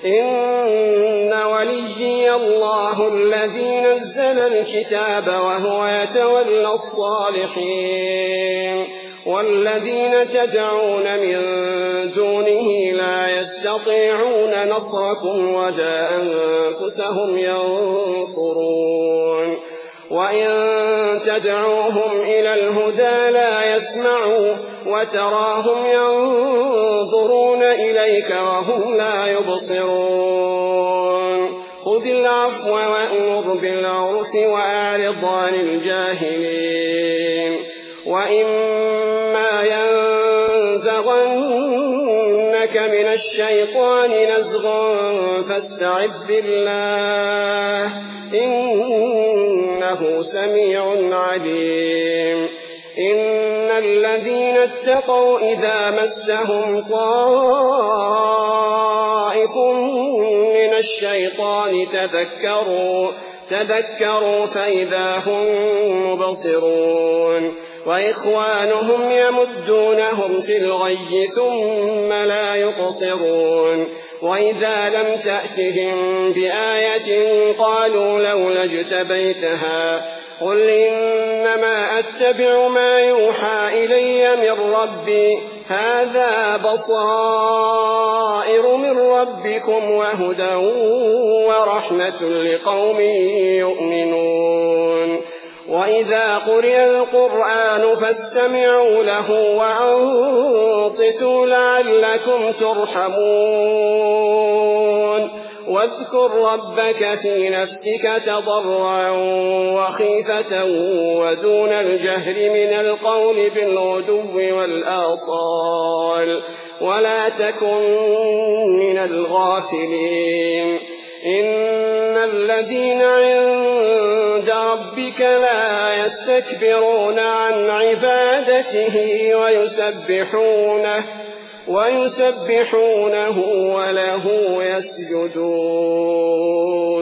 إن وليي الله الذي نزل الكتاب وهو يتولى الصالحين والذين تدعون من دونه لا يستطيعون نصركم ولا أنفسهم ينصرون وإن تدعوهم إلى الهدى لا يسمعوا وتراهم ينظرون إليك وهم لا يبصرون خذ العفو وأمر بالعرف وأعرض عن الجاهلين وإما ينزغنك من الشيطان نزغ فاستعذ بالله إنه سميع عليم إن الذين اتقوا إذا مسهم طائف من الشيطان تذكروا فإذا هم مبصرون وإخوانهم يمدونهم في الغي ثم لا يقصرون وإذا لم تأتهم بآية قالوا لولا اجتبيتها قل إنما أتبع ما يوحى إلي من ربي هذا بصائر من ربكم وهدى ورحمة لقوم يؤمنون وإذا قرئ القرآن فاستمعوا له وأنصتوا لعلكم ترحمون واذكر ربك في نفسك تضرعا وخيفة ودون الجهر من القول بالغدو والآصال ولا تكن من الغافلين إن الذين عند ربك لا يستكبرون عن عبادته ويسبحونه وله يسجدون